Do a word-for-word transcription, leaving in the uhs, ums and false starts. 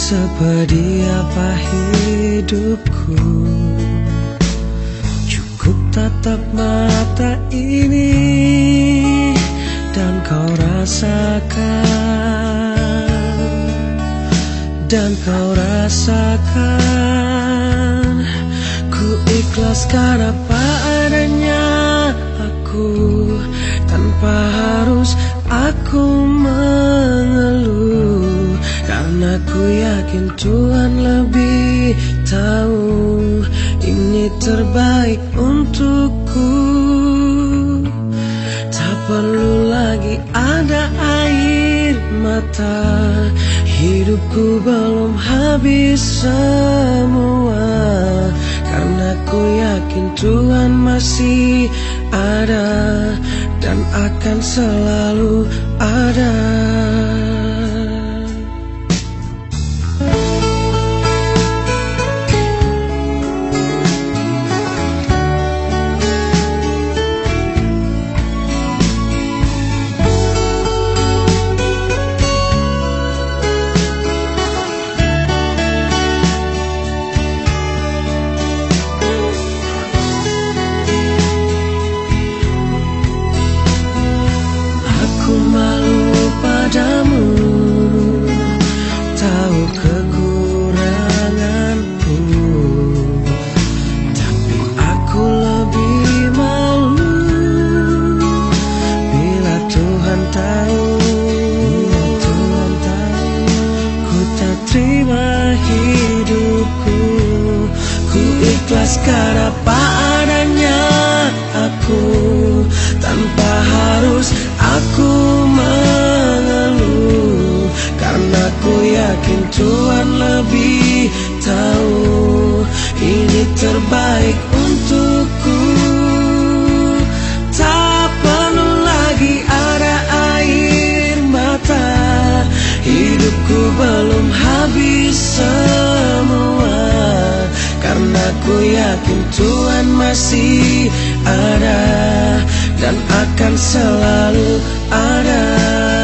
Sepedih apa hidupku, cukup tatap mata ini dan kau rasakan, dan kau rasakan. Ku ikhlaskan apa adanya aku, tanpa harus aku mengeluh, karena ku yakin Tuhan lebih tahu ini terbaik untukku. Tak perlu lagi ada air mata, hidupku belum habis semua, karena ku yakin Tuhan masih ada dan akan selalu ada. Tahu kekuranganku, tapi aku lebih malu bila Tuhan tahu, bila Tuhan tahu ku tak terima hidupku. Ku ikhlaskan apa adanya aku, tanpa harus aku mengeluh, karena ku yakin Tuhan lebih tahu ini terbaik untukku. Tak perlu lagi ada air mata, hidupku belum habis semua, karena ku yakin Tuhan masih ada dan akan selalu ada.